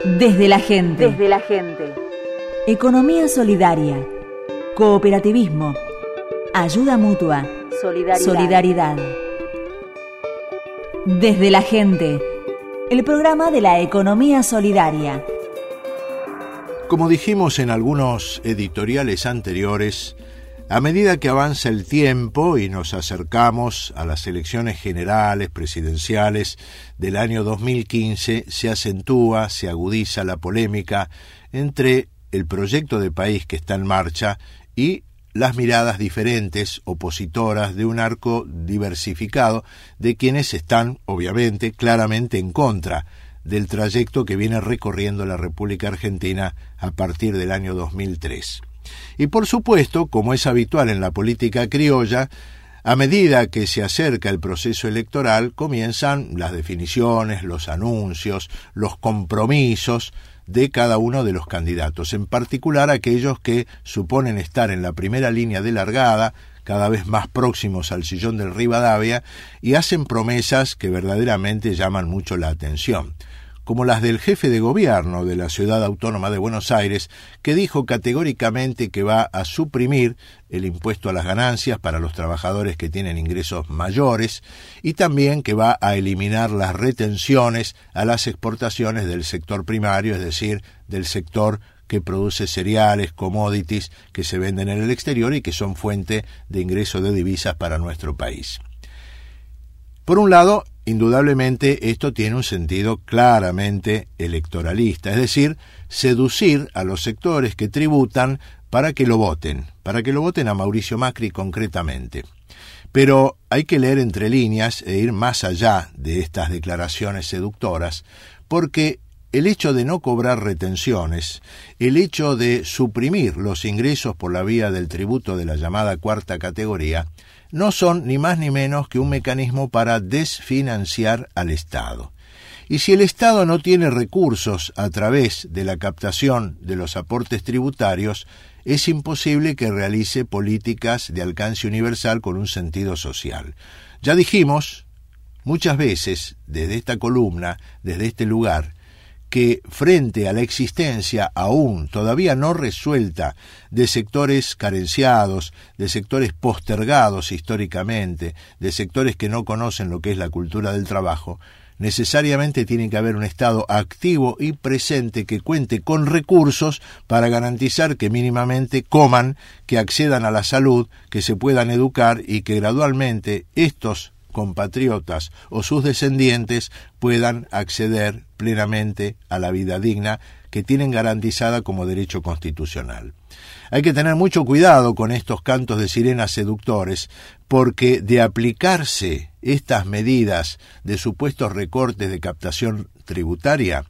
Desde la gente. Desde la gente. Economía solidaria. Cooperativismo. Ayuda mutua. Solidaridad. Desde la gente. El programa de la economía solidaria. Como dijimos en algunos editoriales anteriores, a medida que avanza el tiempo y nos acercamos a las elecciones generales, presidenciales del año 2015, se acentúa, se agudiza la polémica entre el proyecto de país que está en marcha y las miradas diferentes, opositoras, de un arco diversificado de quienes están, obviamente, claramente en contra del trayecto que viene recorriendo la República Argentina a partir del año 2003. Y por supuesto, como es habitual en la política criolla, a medida que se acerca el proceso electoral, comienzan las definiciones, los anuncios, los compromisos de cada uno de los candidatos, en particular aquellos que suponen estar en la primera línea de largada, cada vez más próximos al sillón del Rivadavia, y hacen promesas que verdaderamente llaman mucho la atención, como las del jefe de gobierno de la Ciudad Autónoma de Buenos Aires, que dijo categóricamente que va a suprimir el impuesto a las ganancias para los trabajadores que tienen ingresos mayores y también que va a eliminar las retenciones a las exportaciones del sector primario, es decir, del sector que produce cereales, commodities que se venden en el exterior y que son fuente de ingreso de divisas para nuestro país. Por un lado, indudablemente esto tiene un sentido claramente electoralista, es decir, seducir a los sectores que tributan para que lo voten a Mauricio Macri concretamente. Pero hay que leer entre líneas e ir más allá de estas declaraciones seductoras, porque el hecho de no cobrar retenciones, el hecho de suprimir los ingresos por la vía del tributo de la llamada cuarta categoría, no son ni más ni menos que un mecanismo para desfinanciar al Estado. Y si el Estado no tiene recursos a través de la captación de los aportes tributarios, es imposible que realice políticas de alcance universal con un sentido social. Ya dijimos muchas veces desde esta columna, desde este lugar, que frente a la existencia aún todavía no resuelta de sectores carenciados, de sectores postergados históricamente, de sectores que no conocen lo que es la cultura del trabajo, necesariamente tiene que haber un Estado activo y presente que cuente con recursos para garantizar que mínimamente coman, que accedan a la salud, que se puedan educar y que gradualmente estos compatriotas o sus descendientes puedan acceder plenamente a la vida digna que tienen garantizada como derecho constitucional. Hay que tener mucho cuidado con estos cantos de sirena seductores, porque de aplicarse estas medidas de supuestos recortes de captación tributaria,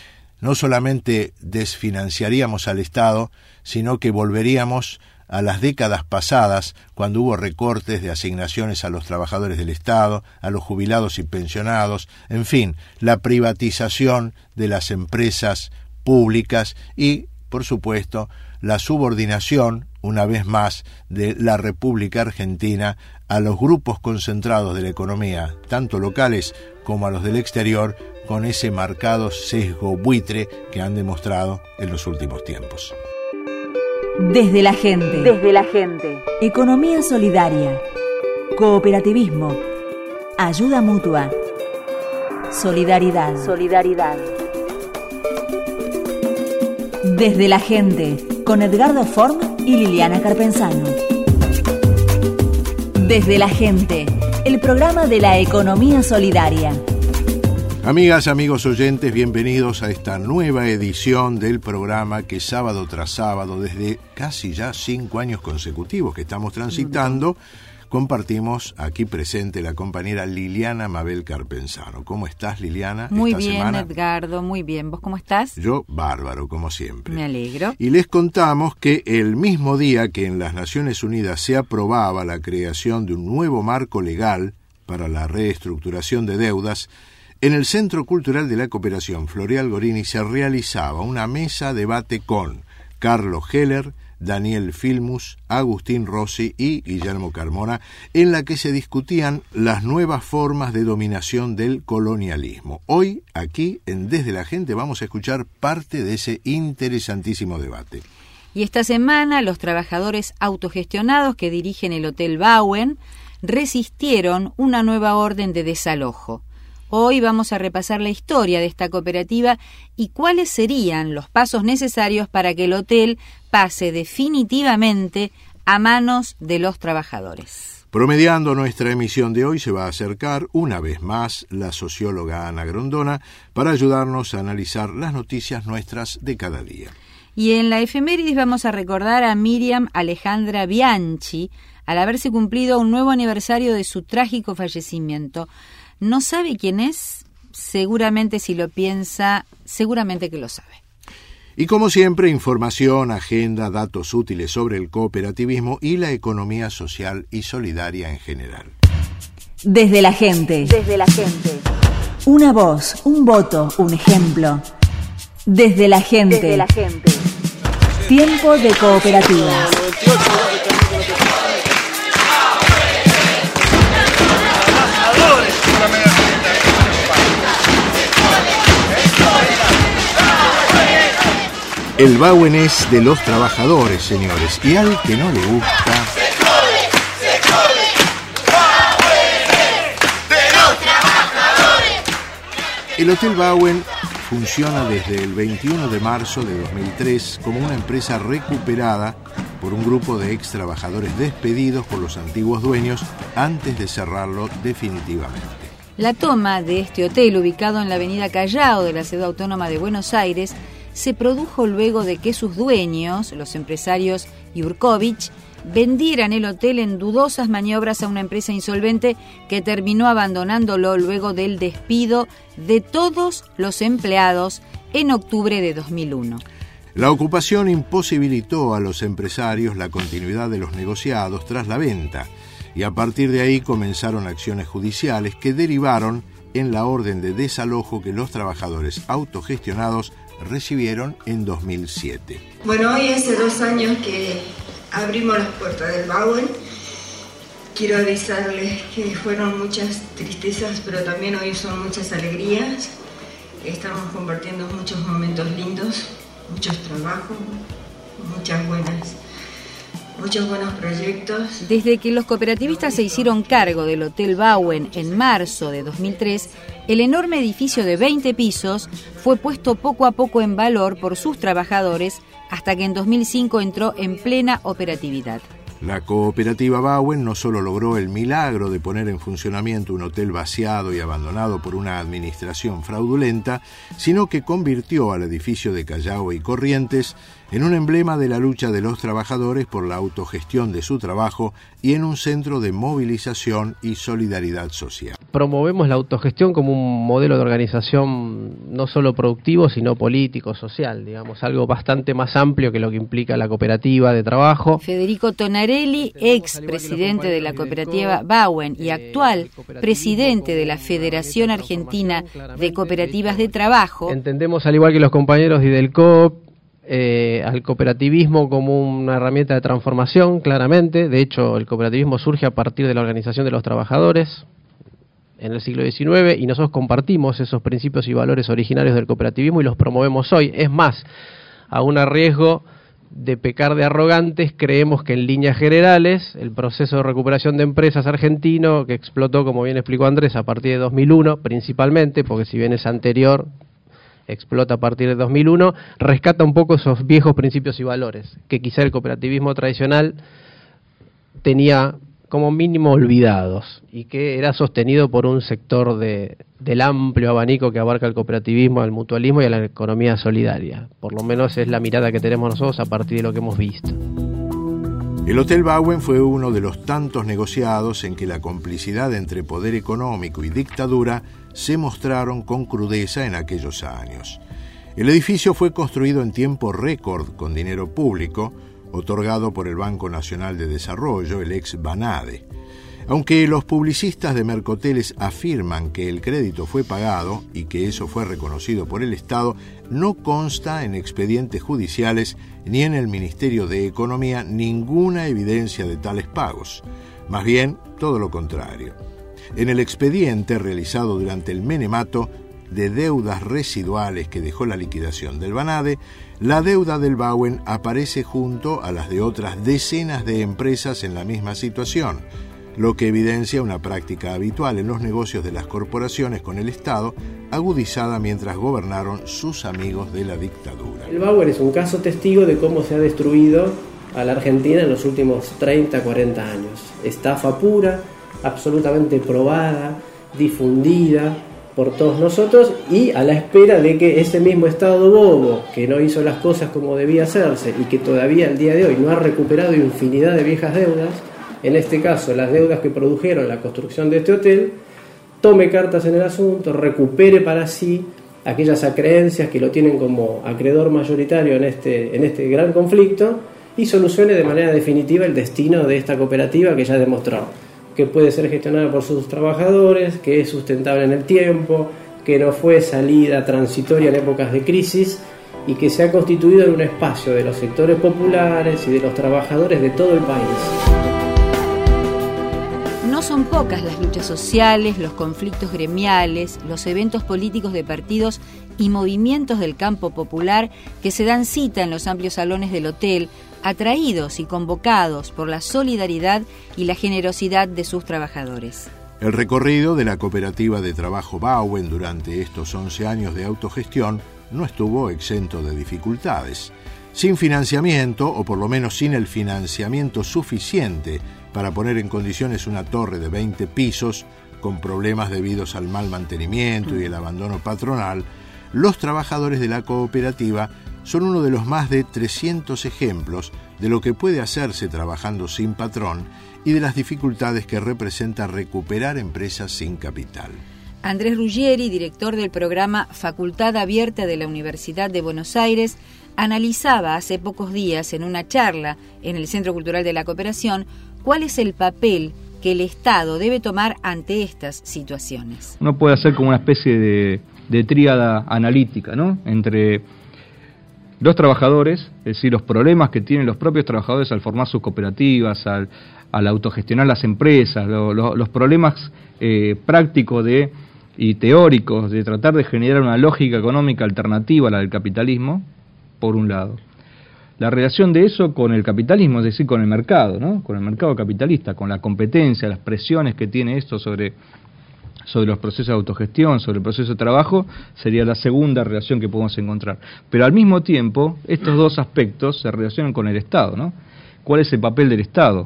no solamente desfinanciaríamos al Estado, sino que volveríamos a las décadas pasadas, cuando hubo recortes de asignaciones a los trabajadores del Estado, a los jubilados y pensionados, en fin, la privatización de las empresas públicas y, por supuesto, la subordinación, una vez más, de la República Argentina a los grupos concentrados de la economía, tanto locales como a los del exterior, con ese marcado sesgo buitre que han demostrado en los últimos tiempos. Desde la gente. Desde la gente. Economía solidaria. Cooperativismo. Ayuda mutua. Solidaridad. Desde la gente. Con Edgardo Form y Liliana Carpenzano. Desde la gente. El programa de la economía solidaria. Amigas, amigos oyentes, bienvenidos a esta nueva edición del programa que sábado tras sábado, desde casi ya 5 años consecutivos que estamos transitando, compartimos aquí presente la compañera Liliana Mabel Carpenzano. ¿Cómo estás, Liliana? Muy bien, semana? Edgardo, muy bien. ¿Vos cómo estás? Yo, bárbaro, como siempre. Me alegro. Y les contamos que el mismo día que en las Naciones Unidas se aprobaba la creación de un nuevo marco legal para la reestructuración de deudas, en el Centro Cultural de la Cooperación Floreal Gorini se realizaba una mesa debate con Carlos Heller, Daniel Filmus, Agustín Rossi y Guillermo Carmona, en la que se discutían las nuevas formas de dominación del colonialismo. Hoy, aquí, en Desde la Gente, vamos a escuchar parte de ese interesantísimo debate. Y esta semana, los trabajadores autogestionados que dirigen el Hotel Bauen resistieron una nueva orden de desalojo. Hoy vamos a repasar la historia de esta cooperativa y cuáles serían los pasos necesarios para que el hotel pase definitivamente a manos de los trabajadores. Promediando nuestra emisión de hoy se va a acercar una vez más la socióloga Ana Grondona para ayudarnos a analizar las noticias nuestras de cada día. Y en la efemérides vamos a recordar a Miriam Alejandra Bianchi al haberse cumplido un nuevo aniversario de su trágico fallecimiento. ¿No sabe quién es? Seguramente si lo piensa, seguramente que lo sabe. Y como siempre, información, agenda, datos útiles sobre el cooperativismo y la economía social y solidaria en general. Desde la gente. Desde la gente. Una voz, un voto, un ejemplo. Desde la gente. Desde la gente. Tiempo de cooperativas. El Bauen es de los trabajadores, señores, y al que no le gusta... El Hotel Bauen funciona desde el 21 de marzo de 2003 como una empresa recuperada por un grupo de ex trabajadores despedidos por los antiguos dueños antes de cerrarlo definitivamente. La toma de este hotel, ubicado en la avenida Callao de la Ciudad Autónoma de Buenos Aires, se produjo luego de que sus dueños, los empresarios Jurkovic, vendieran el hotel en dudosas maniobras a una empresa insolvente que terminó abandonándolo luego del despido de todos los empleados en octubre de 2001. La ocupación imposibilitó a los empresarios la continuidad de los negociados tras la venta y a partir de ahí comenzaron acciones judiciales que derivaron en la orden de desalojo que los trabajadores autogestionados recibieron en 2007. Bueno, hoy hace 2 años que abrimos las puertas del Bauen. Quiero avisarles que fueron muchas tristezas, pero también hoy son muchas alegrías. Estamos compartiendo muchos momentos lindos, muchos trabajos, muchos buenos proyectos. Desde que los cooperativistas se hicieron cargo del Hotel Bauen en marzo de 2003, el enorme edificio de 20 pisos fue puesto poco a poco en valor por sus trabajadores hasta que en 2005 entró en plena operatividad. La cooperativa Bauen no solo logró el milagro de poner en funcionamiento un hotel vaciado y abandonado por una administración fraudulenta, sino que convirtió al edificio de Callao y Corrientes en un emblema de la lucha de los trabajadores por la autogestión de su trabajo y en un centro de movilización y solidaridad social. Promovemos la autogestión como un modelo de organización no solo productivo, sino político, social, digamos, algo bastante más amplio que lo que implica la cooperativa de trabajo. Federico Tonarelli, ex presidente de la cooperativa Bauen y actual presidente de la Federación Argentina de Cooperativas de Trabajo. Entendemos, al igual que los compañeros de IDELCOOP, al cooperativismo como una herramienta de transformación, claramente. De hecho, el cooperativismo surge a partir de la organización de los trabajadores en el siglo XIX y nosotros compartimos esos principios y valores originarios del cooperativismo y los promovemos hoy. Es más, aún a riesgo de pecar de arrogantes, creemos que en líneas generales el proceso de recuperación de empresas argentino, que explotó, como bien explicó Andrés, a partir de 2001 principalmente, porque si bien es anterior, explota a partir de 2001, rescata un poco esos viejos principios y valores que quizá el cooperativismo tradicional tenía como mínimo olvidados y que era sostenido por un sector del amplio abanico que abarca el cooperativismo, al mutualismo y a la economía solidaria. Por lo menos es la mirada que tenemos nosotros a partir de lo que hemos visto. El Hotel Bauen fue uno de los tantos negociados en que la complicidad entre poder económico y dictadura se mostraron con crudeza en aquellos años. El edificio fue construido en tiempo récord con dinero público, otorgado por el Banco Nacional de Desarrollo, el ex BANADE. Aunque los publicistas de Mercoteles afirman que el crédito fue pagado y que eso fue reconocido por el Estado, no consta en expedientes judiciales ni en el Ministerio de Economía ninguna evidencia de tales pagos. Más bien, todo lo contrario. En el expediente realizado durante el menemato de deudas residuales que dejó la liquidación del Banade, la deuda del Bauen aparece junto a las de otras decenas de empresas en la misma situación, lo que evidencia una práctica habitual en los negocios de las corporaciones con el Estado, agudizada mientras gobernaron sus amigos de la dictadura. El Bauen es un caso testigo de cómo se ha destruido a la Argentina en los últimos 30, 40 años. Estafa pura, absolutamente probada, difundida por todos nosotros y a la espera de que ese mismo Estado bobo, que no hizo las cosas como debía hacerse y que todavía al día de hoy no ha recuperado infinidad de viejas deudas, en este caso las deudas que produjeron la construcción de este hotel, tome cartas en el asunto, recupere para sí aquellas acreencias que lo tienen como acreedor mayoritario en este gran conflicto y solucione de manera definitiva el destino de esta cooperativa que ya demostró que puede ser gestionada por sus trabajadores, que es sustentable en el tiempo, que no fue salida transitoria en épocas de crisis y que se ha constituido en un espacio de los sectores populares y de los trabajadores de todo el país. No son pocas las luchas sociales, los conflictos gremiales, los eventos políticos de partidos y movimientos del campo popular que se dan cita en los amplios salones del hotel, atraídos y convocados por la solidaridad y la generosidad de sus trabajadores. El recorrido de la cooperativa de trabajo Bauen durante estos 11 años de autogestión no estuvo exento de dificultades. Sin financiamiento, o por lo menos sin el financiamiento suficiente para poner en condiciones una torre de 20 pisos, con problemas debidos al mal mantenimiento y el abandono patronal, los trabajadores de la cooperativa son uno de los más de 300 ejemplos de lo que puede hacerse trabajando sin patrón y de las dificultades que representa recuperar empresas sin capital. Andrés Ruggieri, director del programa Facultad Abierta de la Universidad de Buenos Aires, analizaba hace pocos días en una charla en el Centro Cultural de la Cooperación cuál es el papel que el Estado debe tomar ante estas situaciones. Uno puede hacer como una especie de tríada analítica, ¿no?, entre los trabajadores, es decir, los problemas que tienen los propios trabajadores al formar sus cooperativas, al autogestionar las empresas, los problemas prácticos y teóricos de tratar de generar una lógica económica alternativa a la del capitalismo, por un lado. La relación de eso con el capitalismo, es decir, con el mercado, ¿no?, con el mercado capitalista, con la competencia, las presiones que tiene esto sobre los procesos de autogestión, sobre el proceso de trabajo, sería la segunda relación que podemos encontrar. Pero al mismo tiempo, estos dos aspectos se relacionan con el Estado, ¿no? ¿Cuál es el papel del Estado?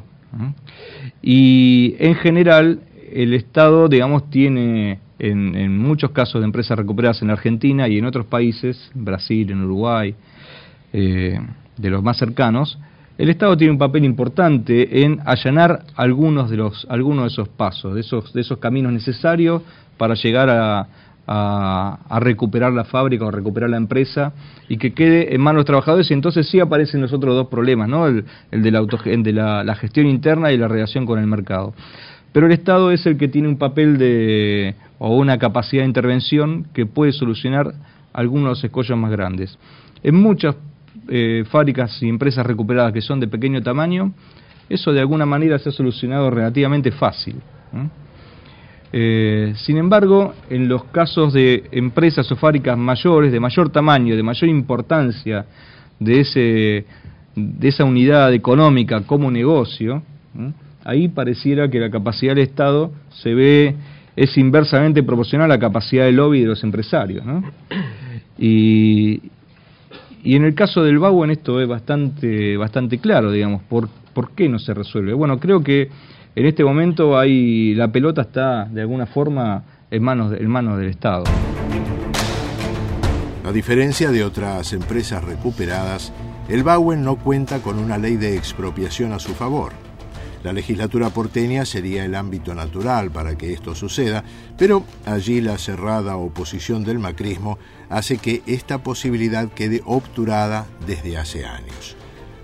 Y en general, el Estado, digamos, tiene, en muchos casos de empresas recuperadas en Argentina y en otros países, en Brasil, en Uruguay, de los más cercanos, el Estado tiene un papel importante en allanar algunos de esos pasos, de esos caminos necesarios para llegar a recuperar la fábrica o recuperar la empresa y que quede en manos de los trabajadores. Y entonces sí aparecen los otros dos problemas, ¿no?, el de la gestión interna y la relación con el mercado. Pero el Estado es el que tiene un papel o una capacidad de intervención que puede solucionar algunos de los escollos más grandes. En muchas fábricas y empresas recuperadas que son de pequeño tamaño, eso de alguna manera se ha solucionado relativamente fácil. Sin embargo, en los casos de empresas o fábricas mayores, de mayor tamaño, de mayor importancia de esa unidad económica como negocio, ahí pareciera que la capacidad del Estado es inversamente proporcional a la capacidad de lobby de los empresarios, ¿no? Y en el caso del Bauen esto es bastante claro, digamos, ¿por qué no se resuelve? Bueno, creo que en este momento la pelota está de alguna forma en manos del Estado. A diferencia de otras empresas recuperadas, el Bauen no cuenta con una ley de expropiación a su favor. La legislatura porteña sería el ámbito natural para que esto suceda, pero allí la cerrada oposición del macrismo hace que esta posibilidad quede obturada desde hace años.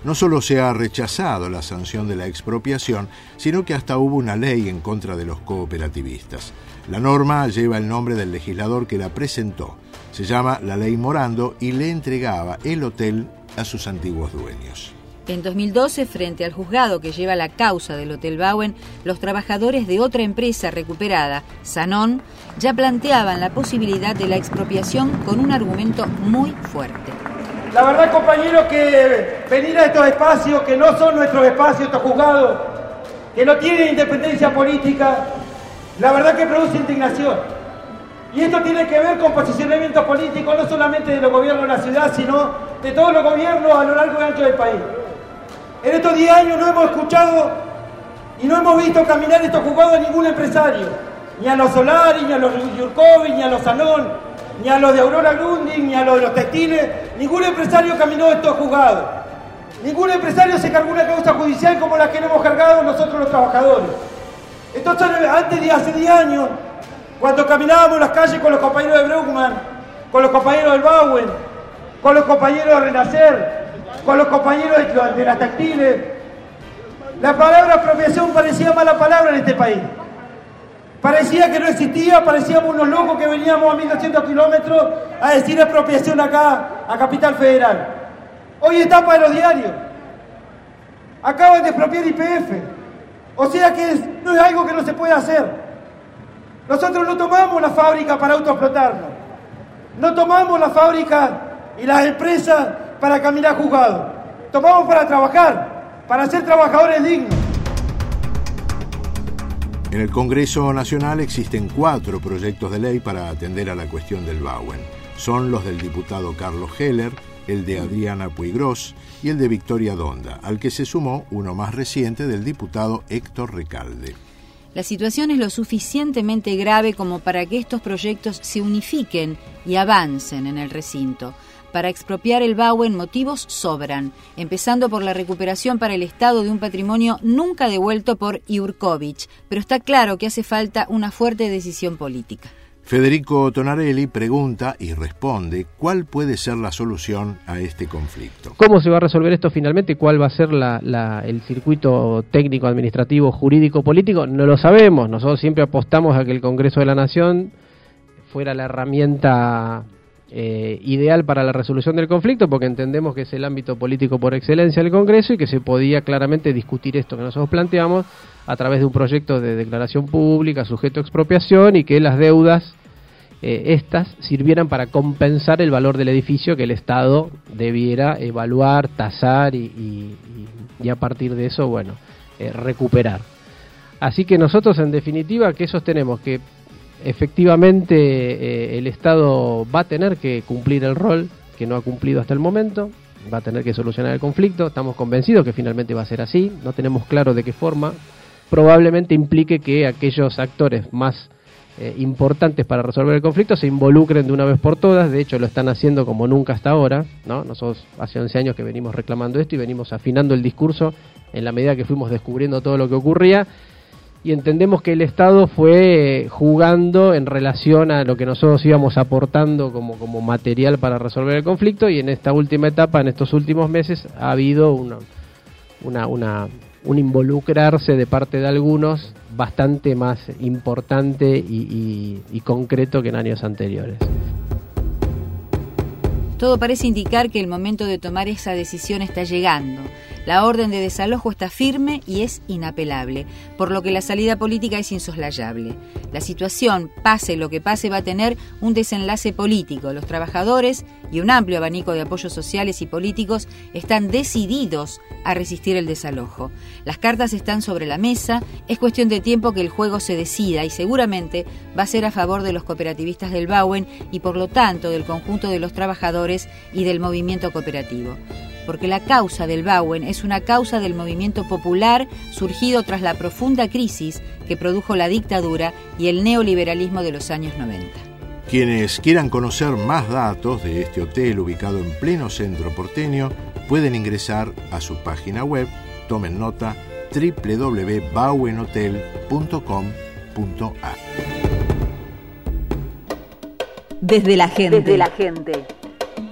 No solo se ha rechazado la sanción de la expropiación, sino que hasta hubo una ley en contra de los cooperativistas. La norma lleva el nombre del legislador que la presentó. Se llama la Ley Morando y le entregaba el hotel a sus antiguos dueños. En 2012, frente al juzgado que lleva la causa del Hotel Bauen, los trabajadores de otra empresa recuperada, Sanón, ya planteaban la posibilidad de la expropiación con un argumento muy fuerte. La verdad, compañeros, que venir a estos espacios, que no son nuestros espacios, estos juzgados, que no tienen independencia política, la verdad que produce indignación. Y esto tiene que ver con posicionamientos políticos, no solamente de los gobiernos de la ciudad, sino de todos los gobiernos a lo largo y ancho del país. En estos 10 años no hemos escuchado y no hemos visto caminar estos juzgados a ningún empresario, ni a los Solari, ni a los Yurkovich, ni a los Sanón, ni a los de Aurora Grundig, ni a los de los textiles. Ningún empresario caminó estos juzgados. Ningún empresario se cargó una causa judicial como la que nos hemos cargado nosotros los trabajadores. Entonces, antes de hace 10 años, cuando caminábamos las calles con los compañeros de Bruckmann, con los compañeros del Bauen, con los compañeros de Renacer, con los compañeros de las textiles, la palabra expropiación parecía mala palabra en este país. Parecía que no existía, parecíamos unos locos que veníamos a 1200 kilómetros a decir expropiación acá, a Capital Federal. Hoy es tapa de los diarios. Acaban de expropiar YPF. O sea que no es algo que no se puede hacer. Nosotros no tomamos la fábrica para autoexplotarnos. No tomamos la fábrica y las empresas para caminar juzgados. Tomamos para trabajar, para ser trabajadores dignos. En el Congreso Nacional existen 4 proyectos de ley para atender a la cuestión del Bauen. Son los del diputado Carlos Heller, el de Adriana Puigros y el de Victoria Donda, al que se sumó uno más reciente del diputado Héctor Recalde. La situación es lo suficientemente grave como para que estos proyectos se unifiquen y avancen en el recinto. Para expropiar el Bauen motivos sobran, empezando por la recuperación para el Estado de un patrimonio nunca devuelto por Yurkovich, pero está claro que hace falta una fuerte decisión política. Federico Tonarelli pregunta y responde cuál puede ser la solución a este conflicto. ¿Cómo se va a resolver esto finalmente? ¿Cuál va a ser el circuito técnico, administrativo, jurídico, político? No lo sabemos. Nosotros siempre apostamos a que el Congreso de la Nación fuera la herramienta ideal para la resolución del conflicto, porque entendemos que es el ámbito político por excelencia del Congreso y que se podía claramente discutir esto que nosotros planteamos a través de un proyecto de declaración pública sujeto a expropiación y que las deudas estas sirvieran para compensar el valor del edificio que el Estado debiera evaluar, tasar y a partir de eso, recuperar. Así que nosotros, en definitiva, ¿qué sostenemos? Que efectivamente el Estado va a tener que cumplir el rol que no ha cumplido hasta el momento, va a tener que solucionar el conflicto, estamos convencidos que finalmente va a ser así, no tenemos claro de qué forma, probablemente implique que aquellos actores más importantes para resolver el conflicto se involucren de una vez por todas. De hecho lo están haciendo como nunca hasta ahora, ¿no? Nosotros hace 11 años que venimos reclamando esto y venimos afinando el discurso en la medida que fuimos descubriendo todo lo que ocurría. Y entendemos que el Estado fue jugando en relación a lo que nosotros íbamos aportando como material para resolver el conflicto, y en esta última etapa, en estos últimos meses, ha habido un involucrarse de parte de algunos bastante más importante y concreto que en años anteriores. Todo parece indicar que el momento de tomar esa decisión está llegando. La orden de desalojo está firme y es inapelable, por lo que la salida política es insoslayable. La situación, pase lo que pase, va a tener un desenlace político. Los trabajadores y un amplio abanico de apoyos sociales y políticos están decididos a resistir el desalojo. Las cartas están sobre la mesa, es cuestión de tiempo que el juego se decida y seguramente va a ser a favor de los cooperativistas del Bauen y por lo tanto del conjunto de los trabajadores y del movimiento cooperativo. Porque la causa del Bauen es una causa del movimiento popular surgido tras la profunda crisis que produjo la dictadura y el neoliberalismo de los años 90. Quienes quieran conocer más datos de este hotel ubicado en pleno centro porteño pueden ingresar a su página web, tomen nota, www.bauenhotel.com.ar. Desde la gente.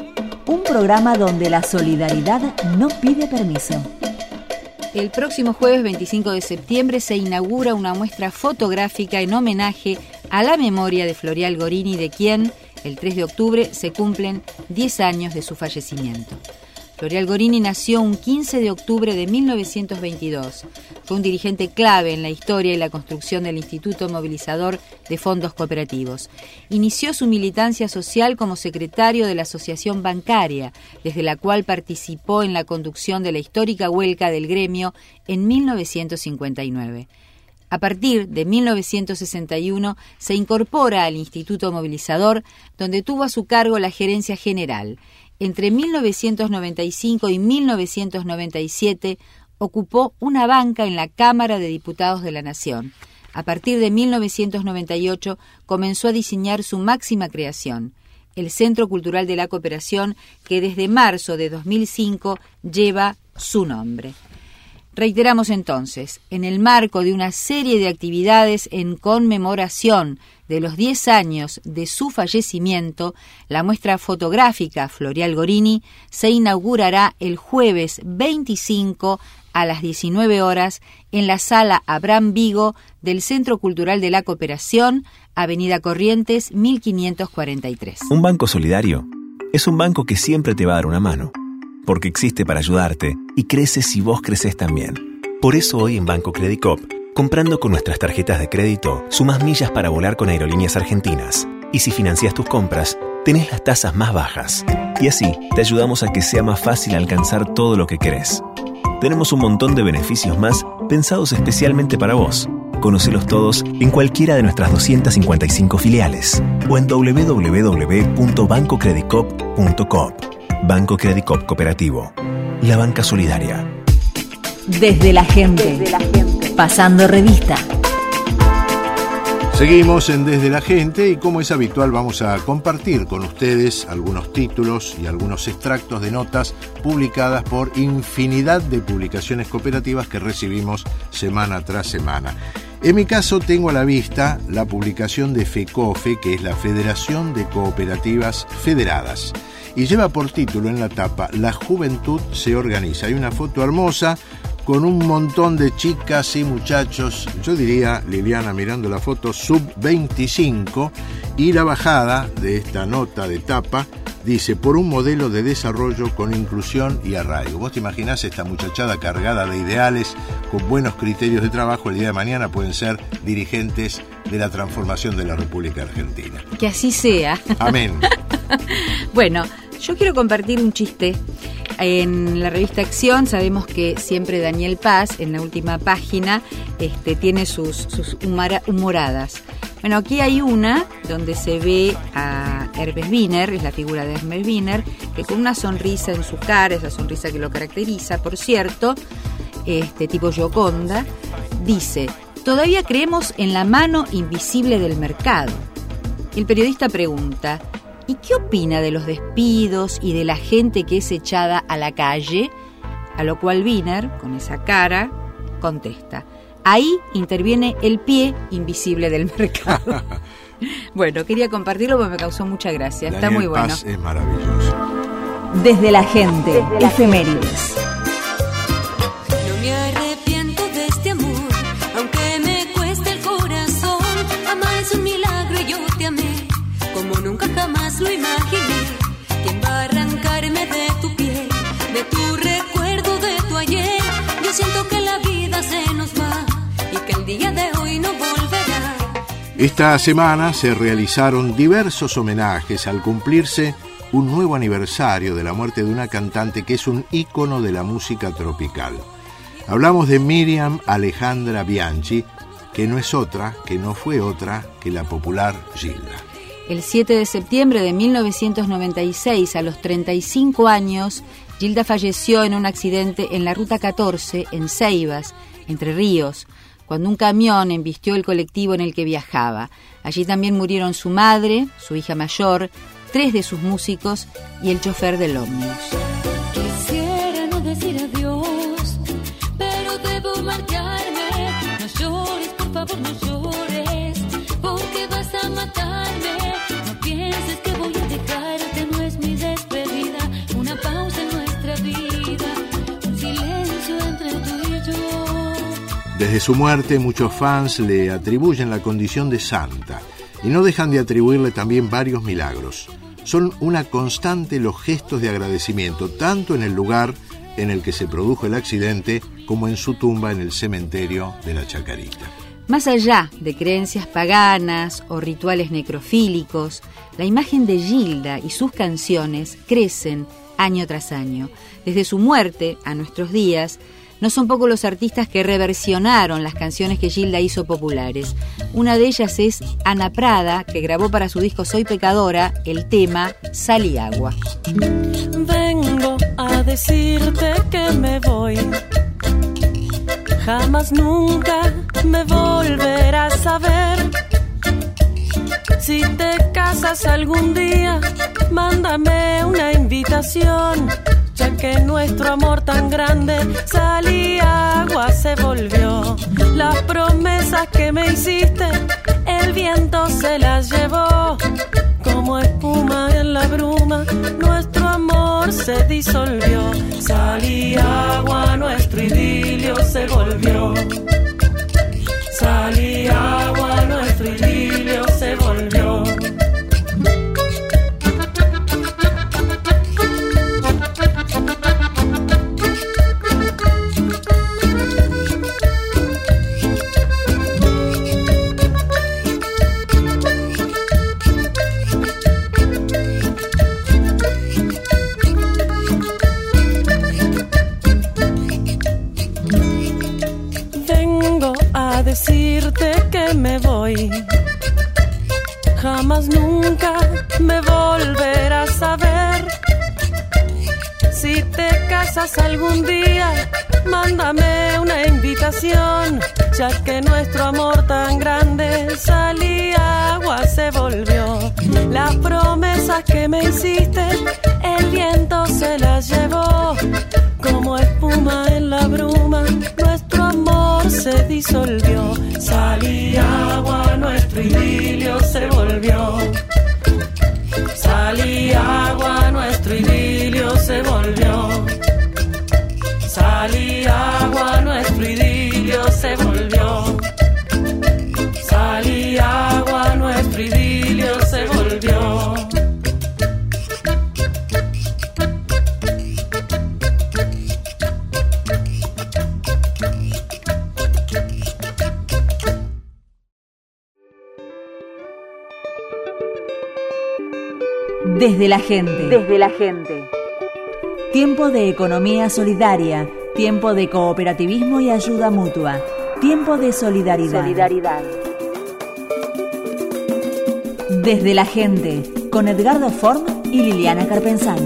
un programa donde la solidaridad no pide permiso. El próximo jueves 25 de septiembre se inaugura una muestra fotográfica en homenaje a la memoria de Florial Gorini, de quien, el 3 de octubre, se cumplen 10 años de su fallecimiento. Florial Gorini nació un 15 de octubre de 1922. Fue un dirigente clave en la historia y la construcción del Instituto Movilizador de Fondos Cooperativos. Inició su militancia social como secretario de la Asociación Bancaria, desde la cual participó en la conducción de la histórica huelga del gremio en 1959. A partir de 1961 se incorpora al Instituto Movilizador, donde tuvo a su cargo la gerencia general. Entre 1995 y 1997 ocupó una banca en la Cámara de Diputados de la Nación. A partir de 1998 comenzó a diseñar su máxima creación, el Centro Cultural de la Cooperación, que desde marzo de 2005 lleva su nombre. Reiteramos entonces, en el marco de una serie de actividades en conmemoración de los 10 años de su fallecimiento, la muestra fotográfica Florial Gorini se inaugurará el jueves 25 a las 19 horas en la Sala Abraham Vigo del Centro Cultural de la Cooperación, Avenida Corrientes 1543. Un banco solidario es un banco que siempre te va a dar una mano, porque existe para ayudarte y crece si vos creces también. Por eso hoy en Banco Credicop, comprando con nuestras tarjetas de crédito, sumás millas para volar con Aerolíneas Argentinas. Y si financias tus compras, tenés las tasas más bajas. Y así te ayudamos a que sea más fácil alcanzar todo lo que querés. Tenemos un montón de beneficios más pensados especialmente para vos. Conocelos todos en cualquiera de nuestras 255 filiales o en www.bancocredicop.coop. Banco Credicop Cooperativo. La banca solidaria. Desde la gente. Pasando revista. Seguimos en Desde la Gente y, como es habitual, vamos a compartir con ustedes algunos títulos y algunos extractos de notas publicadas por infinidad de publicaciones cooperativas que recibimos semana tras semana. En mi caso tengo a la vista la publicación de FECOFE, que es la Federación de Cooperativas Federadas, y lleva por título en la tapa La juventud se organiza. Hay una foto hermosa con un montón de chicas y muchachos, yo diría, Liliana, mirando la foto, sub-25, y la bajada de esta nota de tapa dice: por un modelo de desarrollo con inclusión y arraigo. Vos te imaginás esta muchachada cargada de ideales, con buenos criterios de trabajo, el día de mañana pueden ser dirigentes de la transformación de la República Argentina. Que así sea. Amén. Bueno, yo quiero compartir un chiste. En la revista Acción sabemos que siempre Daniel Paz, en la última página, tiene sus humoradas. Bueno, aquí hay una donde se ve a Hermes Wiener, es la figura de Hermes Wiener, que con una sonrisa en su cara, esa sonrisa que lo caracteriza, por cierto, tipo Gioconda, dice: todavía creemos en la mano invisible del mercado. El periodista pregunta: ¿y qué opina de los despidos y de la gente que es echada a la calle? A lo cual Wiener, con esa cara, contesta: ahí interviene el pie invisible del mercado. Bueno, quería compartirlo porque me causó mucha gracia. Está Daniel muy bueno. Paz es maravilloso. Desde la gente, efemérides. No me arrepiento de este amor, aunque me cueste el corazón. Amar es un milagro y yo te amé como nunca jamás lo imaginé. ¿Quién va a arrancarme de tu piel, de tu recuerdo, de tu ayer? Yo siento que la vida se nos va y que el día de hoy no volverá. Esta semana se realizaron diversos homenajes al cumplirse un nuevo aniversario de la muerte de una cantante que es un ícono de la música tropical. Hablamos de Miriam Alejandra Bianchi, que no fue otra que la popular Gilda. El 7 de septiembre de 1996, a los 35 años, Gilda falleció en un accidente en la Ruta 14, en Ceibas, Entre Ríos, cuando un camión embistió el colectivo en el que viajaba. Allí también murieron su madre, su hija mayor, 3 de sus músicos y el chofer del ómnibus. Quisiera no decir adiós, pero debo marcharme. No llores, por favor, no llores, porque vas a matarme. No pienses que voy a dejarte, no es mi despedida. Desde su muerte, muchos fans le atribuyen la condición de santa y no dejan de atribuirle también varios milagros. Son una constante los gestos de agradecimiento, tanto en el lugar en el que se produjo el accidente como en su tumba en el cementerio de la Chacarita. Más allá de creencias paganas o rituales necrofílicos, la imagen de Gilda y sus canciones crecen año tras año. Desde su muerte a nuestros días, no son pocos los artistas que reversionaron las canciones que Gilda hizo populares. Una de ellas es Ana Prada, que grabó para su disco Soy Pecadora el tema Sal y Agua. Vengo a decirte que me voy. Jamás nunca me volverás a ver. Si te casas algún día, mándame una invitación, ya que nuestro amor tan grande sal y agua se volvió. Las promesas que me hiciste, el viento se las llevó. Como espuma en la bruma, nuestro amor se disolvió. Sal y agua, nuestro idilio se volvió. Sal y agua, nuestro idilio se volvió. Decirte que me voy, jamás nunca me volverás a ver. Si te casas algún día, mándame una invitación, ya que nuestro amor tan grande sal y agua se volvió. Las promesas que me hiciste, el viento se las llevó. Como espuma en la bruma, nuestro amor se disolvió. Sal y agua, nuestro idilio se volvió. Sal y agua, nuestro idilio se volvió. Sal y agua, nuestro idilio se volvió. Sal y agua, nuestro idilio se volvió. Desde la gente. Desde la gente. Tiempo de economía solidaria. Tiempo de cooperativismo y ayuda mutua. Tiempo de solidaridad. Desde la gente. Con Edgardo Form y Liliana Carpenzano.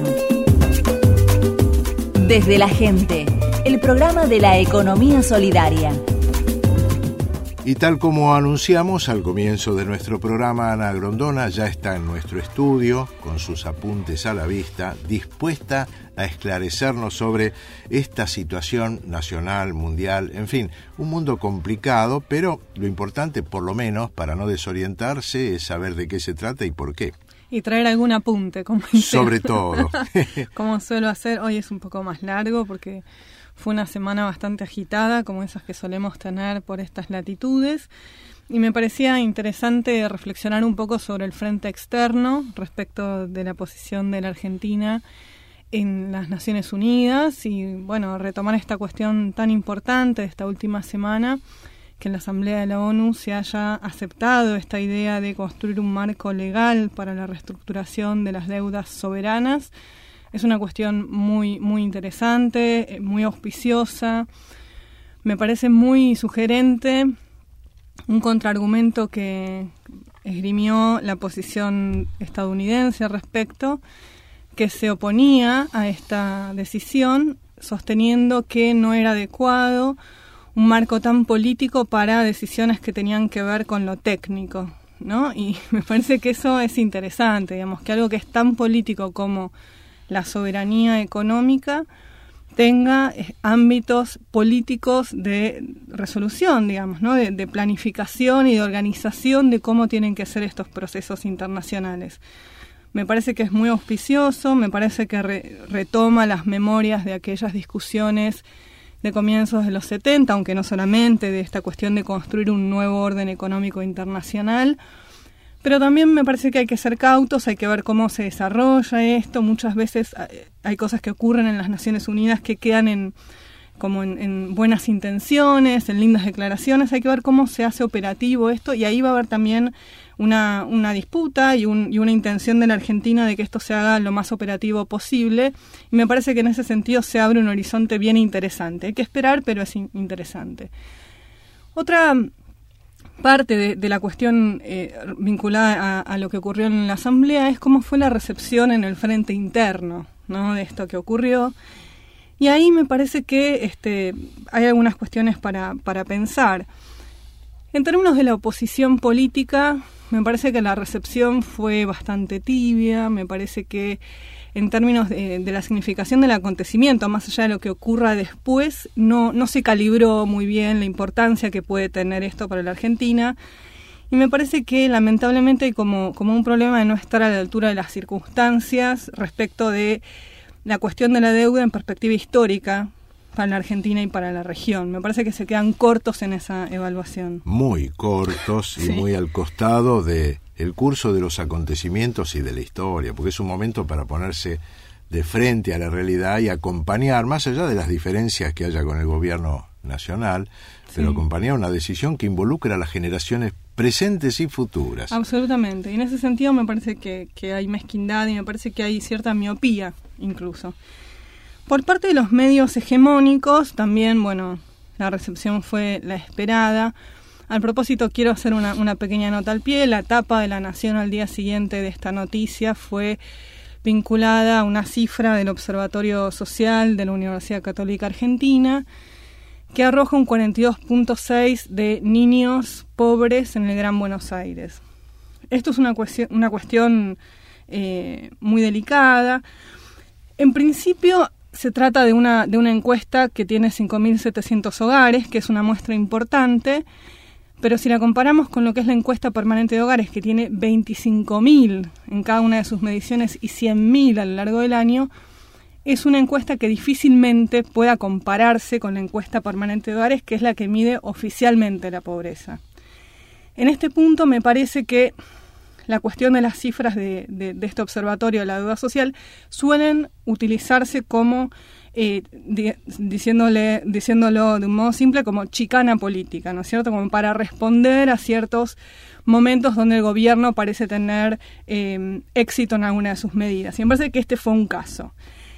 Desde la gente. El programa de la economía solidaria. Y tal como anunciamos al comienzo de nuestro programa, Ana Grondona ya está en nuestro estudio, con sus apuntes a la vista, dispuesta a esclarecernos sobre esta situación nacional, mundial, en fin, un mundo complicado, pero lo importante, por lo menos, para no desorientarse, es saber de qué se trata y por qué. Y traer algún apunte, como sobre todo. Como suelo hacer, hoy es un poco más largo porque fue una semana bastante agitada, como esas que solemos tener por estas latitudes, y me parecía interesante reflexionar un poco sobre el frente externo respecto de la posición de la Argentina en las Naciones Unidas y, bueno, retomar esta cuestión tan importante de esta última semana, que en la Asamblea de la ONU se haya aceptado esta idea de construir un marco legal para la reestructuración de las deudas soberanas. Es una cuestión muy, muy interesante, muy auspiciosa. Me parece muy sugerente un contraargumento que esgrimió la posición estadounidense al respecto, que se oponía a esta decisión, sosteniendo que no era adecuado un marco tan político para decisiones que tenían que ver con lo técnico, ¿no? Y me parece que eso es interesante, digamos, que algo que es tan político como la soberanía económica tenga ámbitos políticos de resolución, digamos, ¿no? De planificación y de organización de cómo tienen que ser estos procesos internacionales. Me parece que es muy auspicioso, me parece que retoma las memorias de aquellas discusiones de comienzos de los 70, aunque no solamente, de esta cuestión de construir un nuevo orden económico internacional. Pero también me parece que hay que ser cautos, hay que ver cómo se desarrolla esto. Muchas veces hay cosas que ocurren en las Naciones Unidas que quedan en buenas intenciones, en lindas declaraciones. Hay que ver cómo se hace operativo esto, y ahí va a haber también una disputa y una intención de la Argentina de que esto se haga lo más operativo posible, y me parece que en ese sentido se abre un horizonte bien interesante. Hay que esperar, pero es interesante. Otra parte de la cuestión vinculada a lo que ocurrió en la Asamblea es cómo fue la recepción en el frente interno, ¿no?, de esto que ocurrió. Y ahí me parece que hay algunas cuestiones para pensar. En términos de la oposición política, me parece que la recepción fue bastante tibia. Me parece que en términos de la significación del acontecimiento, más allá de lo que ocurra después, no se calibró muy bien la importancia que puede tener esto para la Argentina. Y me parece que lamentablemente hay como un problema de no estar a la altura de las circunstancias respecto de la cuestión de la deuda en perspectiva histórica para la Argentina y para la región. Me parece que se quedan cortos en esa evaluación. Muy cortos y muy al costado de el curso de los acontecimientos y de la historia, porque es un momento para ponerse de frente a la realidad y acompañar, más allá de las diferencias que haya con el gobierno nacional, pero acompañar una decisión que involucra a las generaciones presentes y futuras. Absolutamente. Y en ese sentido me parece que hay mezquindad y me parece que hay cierta miopía incluso. Por parte de los medios hegemónicos, también, la recepción fue la esperada. Al propósito, quiero hacer una pequeña nota al pie. La tapa de La Nación al día siguiente de esta noticia fue vinculada a una cifra del Observatorio Social de la Universidad Católica Argentina, que arroja un 42.6 de niños pobres en el Gran Buenos Aires. Esto es una cuestión muy delicada. En principio se trata de una encuesta que tiene 5.700 hogares, que es una muestra importante, pero si la comparamos con lo que es la encuesta permanente de hogares, que tiene 25.000 en cada una de sus mediciones y 100.000 a lo largo del año, es una encuesta que difícilmente pueda compararse con la encuesta permanente de hogares, que es la que mide oficialmente la pobreza. En este punto me parece que la cuestión de las cifras de este observatorio de la deuda social suelen utilizarse como, diciéndolo de un modo simple, como chicana política, ¿no es cierto?, como para responder a ciertos momentos donde el gobierno parece tener éxito en alguna de sus medidas. Y me parece que este fue un caso.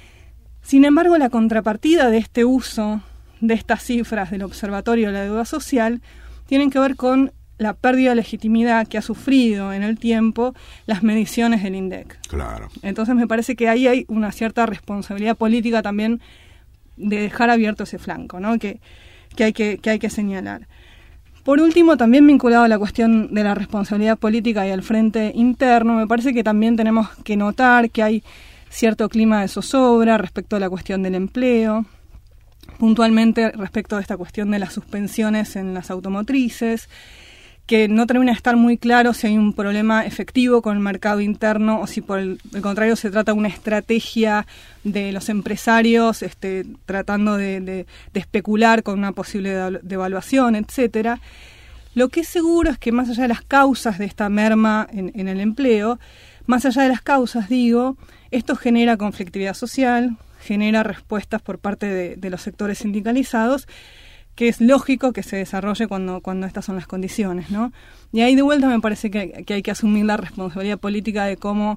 Sin embargo, la contrapartida de este uso de estas cifras del Observatorio de la Deuda Social tienen que ver con la pérdida de legitimidad que ha sufrido en el tiempo las mediciones del INDEC. Claro. Entonces me parece que ahí hay una cierta responsabilidad política también de dejar abierto ese flanco, ¿no?, que hay que señalar. Por último, también vinculado a la cuestión de la responsabilidad política y al frente interno, me parece que también tenemos que notar que hay cierto clima de zozobra respecto a la cuestión del empleo, puntualmente respecto a esta cuestión de las suspensiones en las automotrices, que no termina de estar muy claro si hay un problema efectivo con el mercado interno o si por el contrario se trata de una estrategia de los empresarios tratando de especular con una posible devaluación, etcétera. Lo que es seguro es que más allá de las causas de esta merma en el empleo, más allá de las causas, esto genera conflictividad social, genera respuestas por parte de los sectores sindicalizados, que es lógico que se desarrolle cuando estas son las condiciones, ¿no? Y ahí de vuelta me parece que hay que asumir la responsabilidad política de cómo